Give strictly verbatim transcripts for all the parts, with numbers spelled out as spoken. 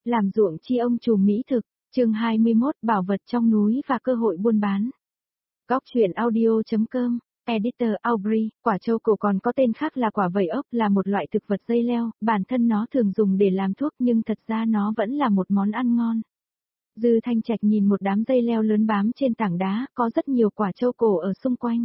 Làm ruộng chi ông trùm mỹ thực, chương hai mươi mốt bảo vật trong núi và cơ hội buôn bán. Góc truyện audio.com, Editor Aubrey, quả châu cổ còn có tên khác là quả vẩy ốc, là một loại thực vật dây leo, bản thân nó thường dùng để làm thuốc nhưng thật ra nó vẫn là một món ăn ngon. Dư Thanh Trạch nhìn một đám dây leo lớn bám trên tảng đá, có rất nhiều quả châu cổ ở xung quanh.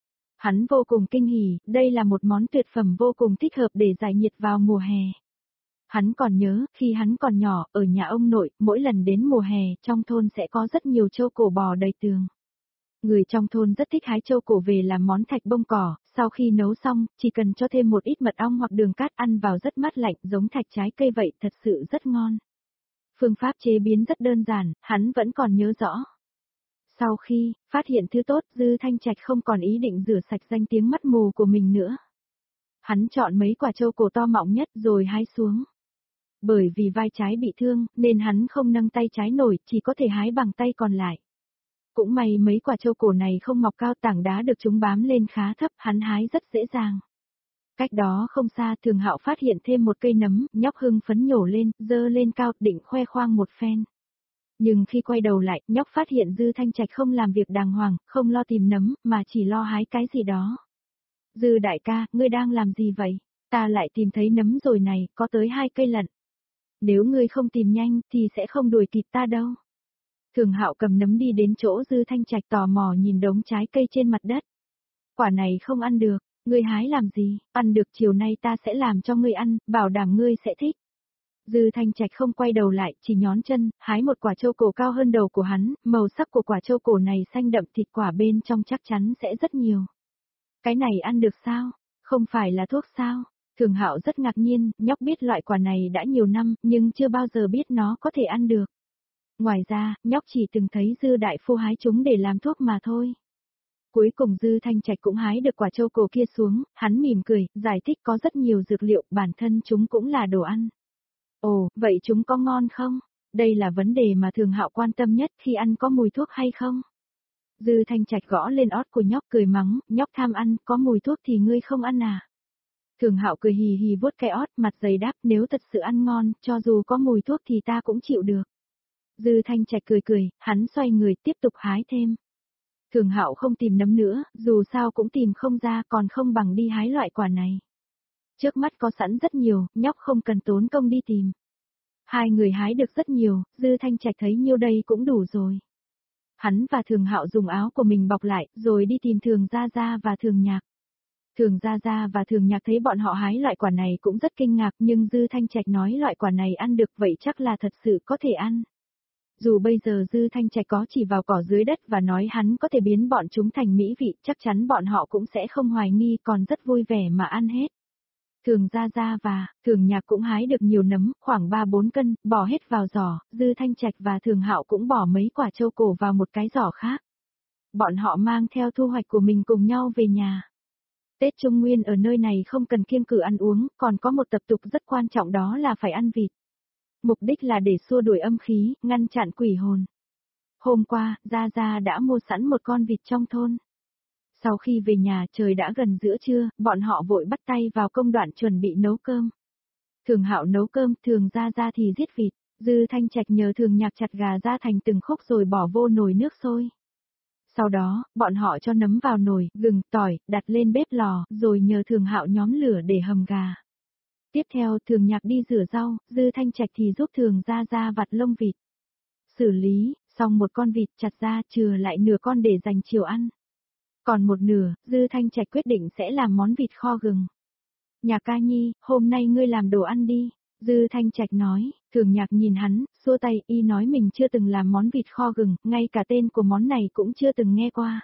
Hắn vô cùng kinh hỉ, đây là một món tuyệt phẩm vô cùng thích hợp để giải nhiệt vào mùa hè. Hắn còn nhớ, khi hắn còn nhỏ, ở nhà ông nội, mỗi lần đến mùa hè, trong thôn sẽ có rất nhiều trâu cổ bò đầy tường. Người trong thôn rất thích hái trâu cổ về làm món thạch bông cỏ, sau khi nấu xong, chỉ cần cho thêm một ít mật ong hoặc đường cát ăn vào rất mát lạnh, giống thạch trái cây vậy, thật sự rất ngon. Phương pháp chế biến rất đơn giản, hắn vẫn còn nhớ rõ. Sau khi phát hiện thứ tốt, Dư Thanh Trạch không còn ý định rửa sạch danh tiếng mắt mù của mình nữa. Hắn chọn mấy quả trâu cổ to mọng nhất rồi hái xuống. Bởi vì vai trái bị thương, nên hắn không nâng tay trái nổi, chỉ có thể hái bằng tay còn lại. Cũng may mấy quả trâu cổ này không mọc cao, tảng đá được chúng bám lên khá thấp, hắn hái rất dễ dàng. Cách đó không xa, Thường Hạo phát hiện thêm một cây nấm, nhóc hưng phấn nhổ lên, dơ lên cao, định khoe khoang một phen. Nhưng khi quay đầu lại, nhóc phát hiện Dư Thanh Trạch không làm việc đàng hoàng, không lo tìm nấm, mà chỉ lo hái cái gì đó. Dư đại ca, ngươi đang làm gì vậy? Ta lại tìm thấy nấm rồi này, có tới hai cây lận. Nếu ngươi không tìm nhanh, thì sẽ không đuổi kịp ta đâu. Thường Hạo cầm nấm đi đến chỗ Dư Thanh Trạch, tò mò nhìn đống trái cây trên mặt đất. Quả này không ăn được, ngươi hái làm gì? Ăn được chiều nay ta sẽ làm cho ngươi ăn, bảo đảm ngươi sẽ thích. Dư Thanh Trạch không quay đầu lại, chỉ nhón chân, hái một quả châu cổ cao hơn đầu của hắn, màu sắc của quả châu cổ này xanh đậm, thịt quả bên trong chắc chắn sẽ rất nhiều. Cái này ăn được sao? Không phải là thuốc sao? Thường Hạo rất ngạc nhiên, nhóc biết loại quả này đã nhiều năm, nhưng chưa bao giờ biết nó có thể ăn được. Ngoài ra, nhóc chỉ từng thấy Dư đại phu hái chúng để làm thuốc mà thôi. Cuối cùng Dư Thanh Trạch cũng hái được quả châu cổ kia xuống, hắn mỉm cười, giải thích có rất nhiều dược liệu, bản thân chúng cũng là đồ ăn. Ồ, vậy chúng có ngon không? Đây là vấn đề mà Thường Hạo quan tâm nhất, khi ăn có mùi thuốc hay không? Dư Thanh Trạch gõ lên ót của nhóc, cười mắng, nhóc tham ăn, có mùi thuốc thì ngươi không ăn à? Thường Hạo cười hì hì vuốt cái ót, mặt dày đáp, nếu thật sự ăn ngon, cho dù có mùi thuốc thì ta cũng chịu được. Dư Thanh Trạch cười cười, hắn xoay người tiếp tục hái thêm. Thường Hạo không tìm nấm nữa, dù sao cũng tìm không ra, còn không bằng đi hái loại quả này. Trước mắt có sẵn rất nhiều, nhóc không cần tốn công đi tìm. Hai người hái được rất nhiều, Dư Thanh Trạch thấy nhiêu đây cũng đủ rồi. Hắn và Thường Hạo dùng áo của mình bọc lại, rồi đi tìm Thường Gia Gia và Thường Nhạc. Thường Gia Gia và Thường Nhạc thấy bọn họ hái loại quả này cũng rất kinh ngạc, nhưng Dư Thanh Trạch nói loại quả này ăn được, vậy chắc là thật sự có thể ăn. Dù bây giờ Dư Thanh Trạch có chỉ vào cỏ dưới đất và nói hắn có thể biến bọn chúng thành mỹ vị, chắc chắn bọn họ cũng sẽ không hoài nghi, còn rất vui vẻ mà ăn hết. Thường Gia Gia và Thường Nhạc cũng hái được nhiều nấm, khoảng ba bốn cân, bỏ hết vào giỏ, Dư Thanh Trạch và Thường Hạo cũng bỏ mấy quả châu cổ vào một cái giỏ khác. Bọn họ mang theo thu hoạch của mình cùng nhau về nhà. Tết Trung Nguyên ở nơi này không cần kiêng cữ ăn uống, còn có một tập tục rất quan trọng, đó là phải ăn vịt. Mục đích là để xua đuổi âm khí, ngăn chặn quỷ hồn. Hôm qua, Gia Gia đã mua sẵn một con vịt trong thôn. Sau khi về nhà, trời đã gần giữa trưa, bọn họ vội bắt tay vào công đoạn chuẩn bị nấu cơm. Thường Hạo nấu cơm, Thường Gia Gia thì giết vịt, Dư Thanh Trạch nhờ Thường Nhạc chặt gà ra thành từng khúc rồi bỏ vô nồi nước sôi. Sau đó, bọn họ cho nấm vào nồi, gừng, tỏi, đặt lên bếp lò, rồi nhờ Thường Hạo nhóm lửa để hầm gà. Tiếp theo, Thường Nhạc đi rửa rau, Dư Thanh Trạch thì giúp Thường Gia Gia vặt lông vịt. Xử lý, xong một con vịt chặt ra, chừa lại nửa con để dành chiều ăn. Còn một nửa, Dư Thanh Trạch quyết định sẽ làm món vịt kho gừng. Nhạc ca nhi, hôm nay ngươi làm đồ ăn đi. Dư Thanh Trạch nói, Thường Nhạc nhìn hắn, xua tay, y nói mình chưa từng làm món vịt kho gừng, ngay cả tên của món này cũng chưa từng nghe qua.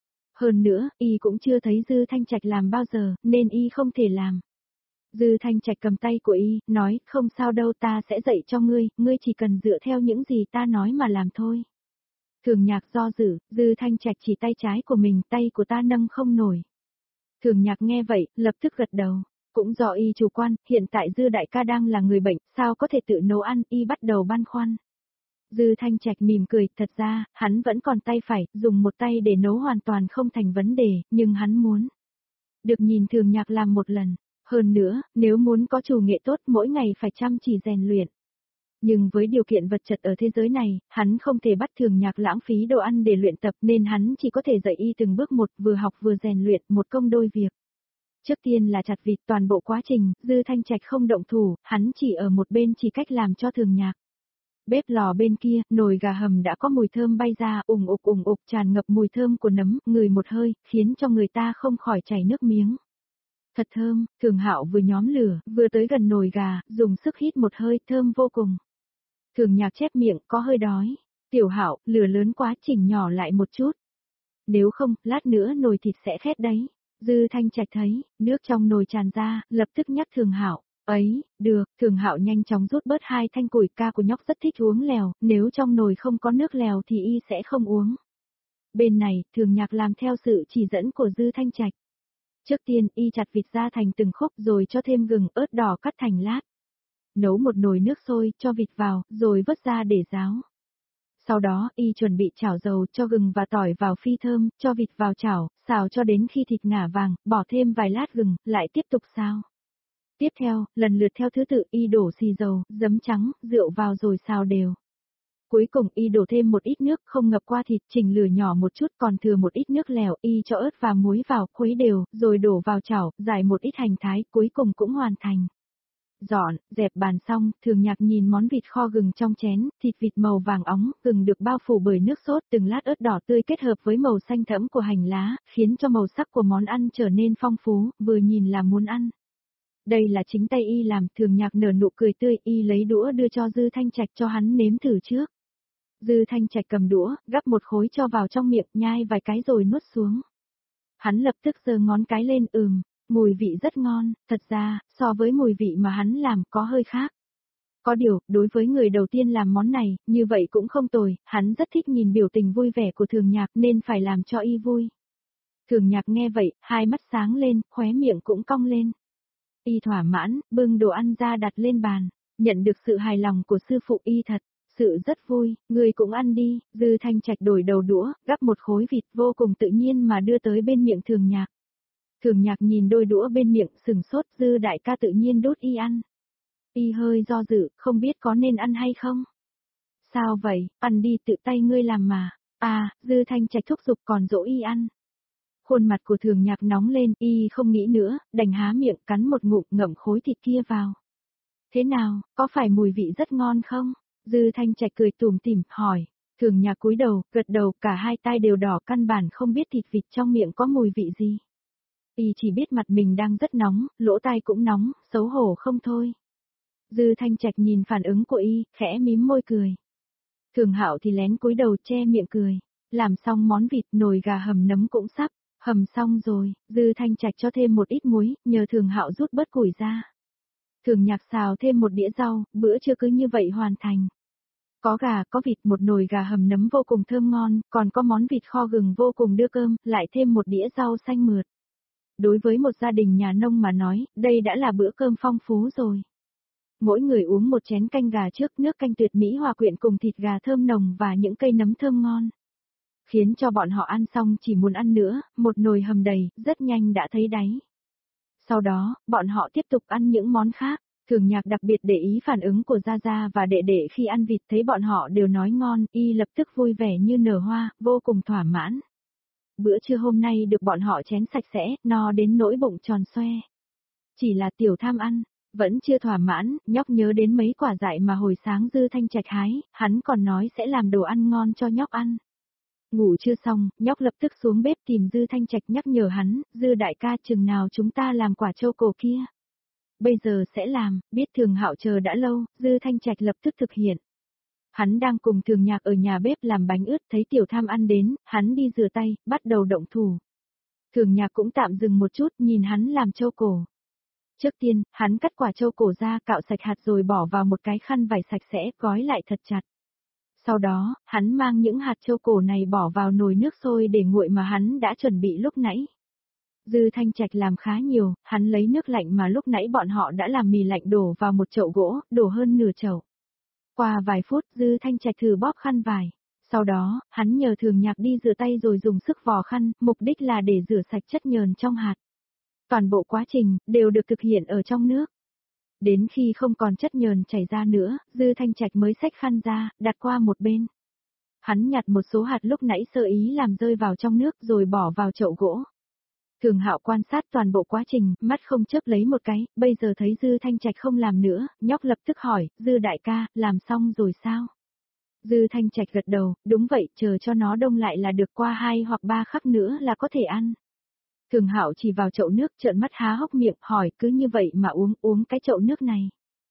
Hơn nữa, y cũng chưa thấy Dư Thanh Trạch làm bao giờ, nên y không thể làm. Dư Thanh Trạch cầm tay của y, nói, không sao đâu, ta sẽ dạy cho ngươi, ngươi chỉ cần dựa theo những gì ta nói mà làm thôi. Thường Nhạc do dự, Dư Thanh Trạch chỉ tay trái của mình, tay của ta nâng không nổi. Thường Nhạc nghe vậy, lập tức gật đầu. Cũng do y chủ quan, hiện tại Dư đại ca đang là người bệnh, sao có thể tự nấu ăn, y bắt đầu băn khoăn. Dư Thanh Trạch mỉm cười, thật ra, hắn vẫn còn tay phải, dùng một tay để nấu hoàn toàn không thành vấn đề, nhưng hắn muốn được nhìn Thường Nhạc làm một lần. Hơn nữa, nếu muốn có chủ nghệ tốt, mỗi ngày phải chăm chỉ rèn luyện. Nhưng với điều kiện vật chất ở thế giới này, hắn không thể bắt Thường Nhạc lãng phí đồ ăn để luyện tập nên hắn chỉ có thể dạy y từng bước một, vừa học vừa rèn luyện, một công đôi việc. Trước tiên là chặt vịt, toàn bộ quá trình, Dư Thanh Trạch không động thủ, hắn chỉ ở một bên chỉ cách làm cho Thường Nhạc. Bếp lò bên kia, nồi gà hầm đã có mùi thơm bay ra, ùng ục ùng ục tràn ngập mùi thơm của nấm, ngửi một hơi, khiến cho người ta không khỏi chảy nước miếng. Thật thơm, Thường Hạo vừa nhóm lửa, vừa tới gần nồi gà, dùng sức hít một hơi, thơm vô cùng. Thường Nhạc chép miệng, có hơi đói. Tiểu Hạo, lửa lớn quá, chỉnh nhỏ lại một chút. Nếu không, lát nữa nồi thịt sẽ khét đấy. Dư Thanh Trạch thấy, nước trong nồi tràn ra, lập tức nhắc Thường Hạo. Ấy, được, Thường Hạo nhanh chóng rút bớt hai thanh củi, ca của nhóc rất thích uống lèo, nếu trong nồi không có nước lèo thì y sẽ không uống. Bên này, Thường Nhạc làm theo sự chỉ dẫn của Dư Thanh Trạch. Trước tiên, y chặt vịt ra thành từng khúc rồi cho thêm gừng, ớt đỏ cắt thành lát. Nấu một nồi nước sôi, cho vịt vào, rồi vớt ra để ráo. Sau đó, y chuẩn bị chảo dầu, cho gừng và tỏi vào phi thơm, cho vịt vào chảo, xào cho đến khi thịt ngả vàng, bỏ thêm vài lát gừng, lại tiếp tục xào. Tiếp theo, lần lượt theo thứ tự y đổ xì dầu, giấm trắng, rượu vào rồi xào đều. Cuối cùng y đổ thêm một ít nước, không ngập qua thịt, chỉnh lửa nhỏ một chút, còn thừa một ít nước lèo, y cho ớt và muối vào, khuấy đều, rồi đổ vào chảo, rải một ít hành thái, cuối cùng cũng hoàn thành. Dọn, dẹp bàn xong, Thường Nhạc nhìn món vịt kho gừng trong chén, thịt vịt màu vàng óng, gừng được bao phủ bởi nước sốt, từng lát ớt đỏ tươi kết hợp với màu xanh thẫm của hành lá, khiến cho màu sắc của món ăn trở nên phong phú, vừa nhìn là muốn ăn. Đây là chính tay y làm, Thường Nhạc nở nụ cười tươi, y lấy đũa đưa cho Dư Thanh Trạch cho hắn nếm thử trước. Dư Thanh Trạch cầm đũa, gắp một khối cho vào trong miệng, nhai vài cái rồi nuốt xuống. Hắn lập tức giơ ngón cái lên, ừm, mùi vị rất ngon, thật ra, so với mùi vị mà hắn làm có hơi khác. Có điều, đối với người đầu tiên làm món này, như vậy cũng không tồi, hắn rất thích nhìn biểu tình vui vẻ của Thường Nhạc nên phải làm cho y vui. Thường Nhạc nghe vậy, hai mắt sáng lên, khóe miệng cũng cong lên. Y thỏa mãn, bưng đồ ăn ra đặt lên bàn, nhận được sự hài lòng của sư phụ y thật, sự rất vui, người cũng ăn đi. Dư Thanh Trạch đổi đầu đũa, gắp một khối vịt vô cùng tự nhiên mà đưa tới bên miệng Thường Nhạc. Thường Nhạc nhìn đôi đũa bên miệng, sừng sốt, Dư đại ca tự nhiên đốt y ăn. Y hơi do dự, không biết có nên ăn hay không. Sao vậy, ăn đi, tự tay ngươi làm mà. À, Dư Thanh Trạch thúc giục còn dỗ y ăn. Khuôn mặt của Thường Nhạc nóng lên, y không nghĩ nữa, đành há miệng cắn một ngụm, ngậm khối thịt kia vào. Thế nào, có phải mùi vị rất ngon không? Dư Thanh Trạch cười tủm tỉm, hỏi. Thường Nhạc cúi đầu, gật đầu, cả hai tai đều đỏ, căn bản không biết thịt vịt trong miệng có mùi vị gì. Y chỉ biết mặt mình đang rất nóng, lỗ tai cũng nóng, xấu hổ không thôi. Dư Thanh Trạch nhìn phản ứng của y, khẽ mím môi cười. Thường Hạo thì lén cúi đầu che miệng cười. Làm xong món vịt, nồi gà hầm nấm cũng sắp. Hầm xong rồi, Dư Thanh Trạch cho thêm một ít muối, nhờ Thường Hạo rút bớt củi ra. Thường Nhạc xào thêm một đĩa rau, bữa trưa cứ như vậy hoàn thành. Có gà, có vịt, một nồi gà hầm nấm vô cùng thơm ngon, còn có món vịt kho gừng vô cùng đưa cơm, lại thêm một đĩa rau xanh mượt. Đối với một gia đình nhà nông mà nói, đây đã là bữa cơm phong phú rồi. Mỗi người uống một chén canh gà trước, nước canh tuyệt mỹ hòa quyện cùng thịt gà thơm nồng và những cây nấm thơm ngon. Khiến cho bọn họ ăn xong chỉ muốn ăn nữa, một nồi hầm đầy, rất nhanh đã thấy đáy. Sau đó, bọn họ tiếp tục ăn những món khác. Thường Nhạc đặc biệt để ý phản ứng của Gia Gia và đệ đệ khi ăn vịt, thấy bọn họ đều nói ngon, y lập tức vui vẻ như nở hoa, vô cùng thỏa mãn. Bữa trưa hôm nay được bọn họ chén sạch sẽ, no đến nỗi bụng tròn xoe. Chỉ là Tiểu Tham ăn, vẫn chưa thỏa mãn, nhóc nhớ đến mấy quả dại mà hồi sáng Dư Thanh Trạch hái, hắn còn nói sẽ làm đồ ăn ngon cho nhóc ăn. Ngủ chưa xong, nhóc lập tức xuống bếp tìm Dư Thanh Trạch nhắc nhở hắn, Dư đại ca chừng nào chúng ta làm quả trâu cổ kia. Bây giờ sẽ làm, biết Thường Hạo chờ đã lâu, Dư Thanh Trạch lập tức thực hiện. Hắn đang cùng Thường Nhạc ở nhà bếp làm bánh ướt, thấy Tiểu Tham ăn đến, hắn đi rửa tay, bắt đầu động thủ. Thường Nhạc cũng tạm dừng một chút, nhìn hắn làm trâu cổ. Trước tiên, hắn cắt quả trâu cổ ra, cạo sạch hạt rồi bỏ vào một cái khăn vải sạch sẽ, gói lại thật chặt. Sau đó, hắn mang những hạt trâu cổ này bỏ vào nồi nước sôi để nguội mà hắn đã chuẩn bị lúc nãy. Dư Thanh Trạch làm khá nhiều, hắn lấy nước lạnh mà lúc nãy bọn họ đã làm mì lạnh đổ vào một chậu gỗ, đổ hơn nửa chậu. Qua vài phút, Dư Thanh Trạch thử bóp khăn vải. Sau đó, hắn nhờ Thường Nhạc đi rửa tay rồi dùng sức vò khăn, mục đích là để rửa sạch chất nhờn trong hạt. Toàn bộ quá trình, đều được thực hiện ở trong nước. Đến khi không còn chất nhờn chảy ra nữa, Dư Thanh Trạch mới xách khăn ra, đặt qua một bên. Hắn nhặt một số hạt lúc nãy sơ ý làm rơi vào trong nước rồi bỏ vào chậu gỗ. Thường Hạo quan sát toàn bộ quá trình, mắt không chớp lấy một cái, bây giờ thấy Dư Thanh Trạch không làm nữa, nhóc lập tức hỏi, Dư đại ca, làm xong rồi sao? Dư Thanh Trạch gật đầu, đúng vậy, chờ cho nó đông lại là được, qua hai hoặc ba khắc nữa là có thể ăn. Thường Hạo chỉ vào chậu nước, trợn mắt há hốc miệng, hỏi, cứ như vậy mà uống, uống cái chậu nước này.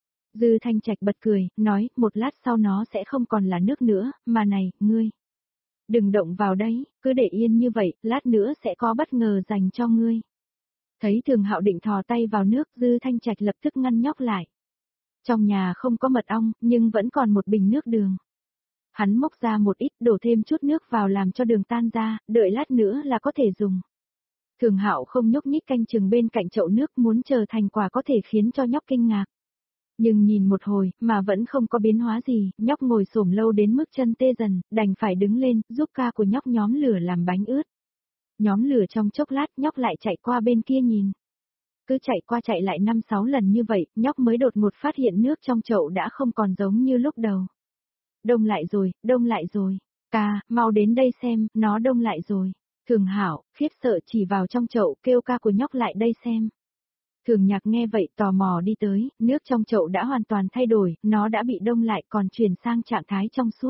Dư Thanh Trạch bật cười, nói, một lát sau nó sẽ không còn là nước nữa, mà này, ngươi. Đừng động vào đấy, cứ để yên như vậy, lát nữa sẽ có bất ngờ dành cho ngươi. Thấy Thường Hạo định thò tay vào nước, Dư Thanh Trạch lập tức ngăn nhóc lại. Trong nhà không có mật ong, nhưng vẫn còn một bình nước đường. Hắn móc ra một ít, đổ thêm chút nước vào làm cho đường tan ra, đợi lát nữa là có thể dùng. Thường Hạo không nhúc nhích canh chừng bên cạnh chậu nước, muốn chờ thành quả có thể khiến cho nhóc kinh ngạc. Nhưng nhìn một hồi, mà vẫn không có biến hóa gì, nhóc ngồi xổm lâu đến mức chân tê dần, đành phải đứng lên, giúp ca của nhóc nhóm lửa làm bánh ướt. Nhóm lửa trong chốc lát, nhóc lại chạy qua bên kia nhìn. Cứ chạy qua chạy lại năm sáu lần như vậy, nhóc mới đột ngột phát hiện nước trong chậu đã không còn giống như lúc đầu. Đông lại rồi, đông lại rồi. Ca, mau đến đây xem, nó đông lại rồi. Thường Hạo, khiếp sợ chỉ vào trong chậu, kêu ca của nhóc lại đây xem. Thường Nhạc nghe vậy tò mò đi tới, nước trong chậu đã hoàn toàn thay đổi, nó đã bị đông lại còn chuyển sang trạng thái trong suốt.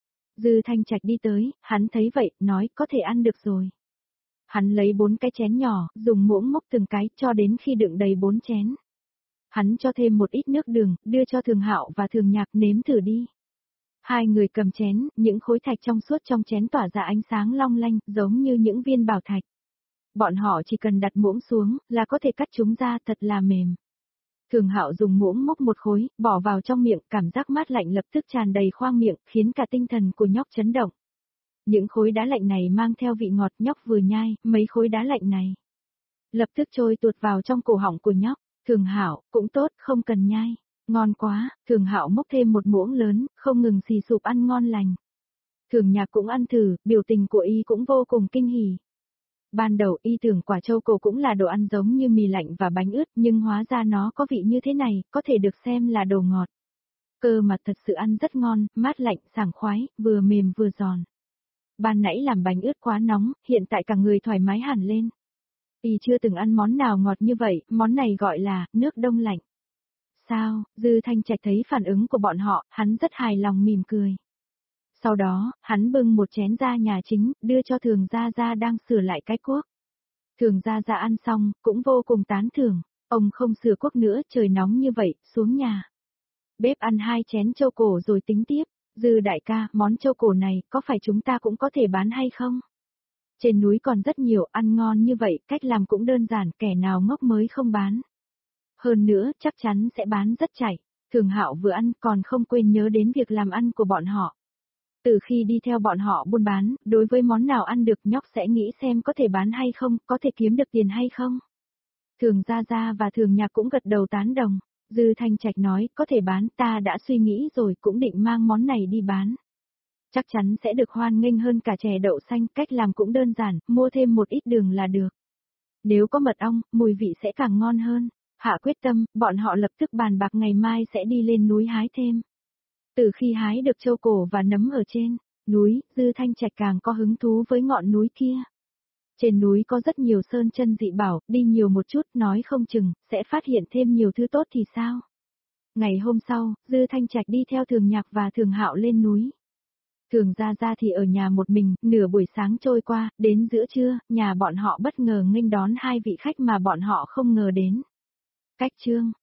Dư Thanh Trạch đi tới, hắn thấy vậy, nói có thể ăn được rồi. Hắn lấy bốn cái chén nhỏ, dùng muỗng múc từng cái cho đến khi đựng đầy bốn chén. Hắn cho thêm một ít nước đường, đưa cho Thường Hạo và Thường Nhạc nếm thử đi. Hai người cầm chén, những khối thạch trong suốt trong chén tỏa ra ánh sáng long lanh, giống như những viên bảo thạch. Bọn họ chỉ cần đặt muỗng xuống, là có thể cắt chúng ra, thật là mềm. Thường Hạo dùng muỗng múc một khối, bỏ vào trong miệng, cảm giác mát lạnh lập tức tràn đầy khoang miệng, khiến cả tinh thần của nhóc chấn động. Những khối đá lạnh này mang theo vị ngọt, nhóc vừa nhai, mấy khối đá lạnh này lập tức trôi tuột vào trong cổ họng của nhóc. Thường Hạo, cũng tốt, không cần nhai. Ngon quá, Thường Hạo múc thêm một muỗng lớn, không ngừng xì sụp ăn ngon lành. Thường Nhạc cũng ăn thử, biểu tình của y cũng vô cùng kinh hỉ. Ban đầu y tưởng quả châu cổ cũng là đồ ăn giống như mì lạnh và bánh ướt, nhưng hóa ra nó có vị như thế này, có thể được xem là đồ ngọt. Cơ mà thật sự ăn rất ngon, mát lạnh, sảng khoái, vừa mềm vừa giòn. Ban nãy làm bánh ướt quá nóng, hiện tại cả người thoải mái hẳn lên. Y chưa từng ăn món nào ngọt như vậy, món này gọi là nước đông lạnh. Sao? Dư Thanh Trạch thấy phản ứng của bọn họ, hắn rất hài lòng mỉm cười. Sau đó, hắn bưng một chén ra nhà chính, đưa cho Thường Gia Gia đang sửa lại cái cuốc. Thường Gia Gia ăn xong, cũng vô cùng tán thưởng, ông không sửa cuốc nữa, trời nóng như vậy, xuống nhà. Bếp ăn hai chén châu cổ rồi tính tiếp. Dư đại ca, món châu cổ này, có phải chúng ta cũng có thể bán hay không? Trên núi còn rất nhiều, ăn ngon như vậy, cách làm cũng đơn giản, kẻ nào ngốc mới không bán. Hơn nữa, chắc chắn sẽ bán rất chạy. Thường Hạo vừa ăn còn không quên nhớ đến việc làm ăn của bọn họ. Từ khi đi theo bọn họ buôn bán, đối với món nào ăn được nhóc sẽ nghĩ xem có thể bán hay không, có thể kiếm được tiền hay không. Thường Gia Gia và Thường Nhạc cũng gật đầu tán đồng. Dư Thanh Trạch nói, có thể bán, ta đã suy nghĩ rồi, cũng định mang món này đi bán. Chắc chắn sẽ được hoan nghênh hơn cả chè đậu xanh, cách làm cũng đơn giản, mua thêm một ít đường là được. Nếu có mật ong, mùi vị sẽ càng ngon hơn. Hạ quyết tâm, bọn họ lập tức bàn bạc ngày mai sẽ đi lên núi hái thêm. Từ khi hái được châu cổ và nấm ở trên núi, Dư Thanh Trạch càng có hứng thú với ngọn núi kia. Trên núi có rất nhiều sơn chân dị bảo, đi nhiều một chút, nói không chừng, sẽ phát hiện thêm nhiều thứ tốt thì sao? Ngày hôm sau, Dư Thanh Trạch đi theo Thường Nhạc và Thường Hạo lên núi. Thường Gia Gia thì ở nhà một mình, nửa buổi sáng trôi qua, đến giữa trưa, nhà bọn họ bất ngờ nghênh đón hai vị khách mà bọn họ không ngờ đến. Cách chương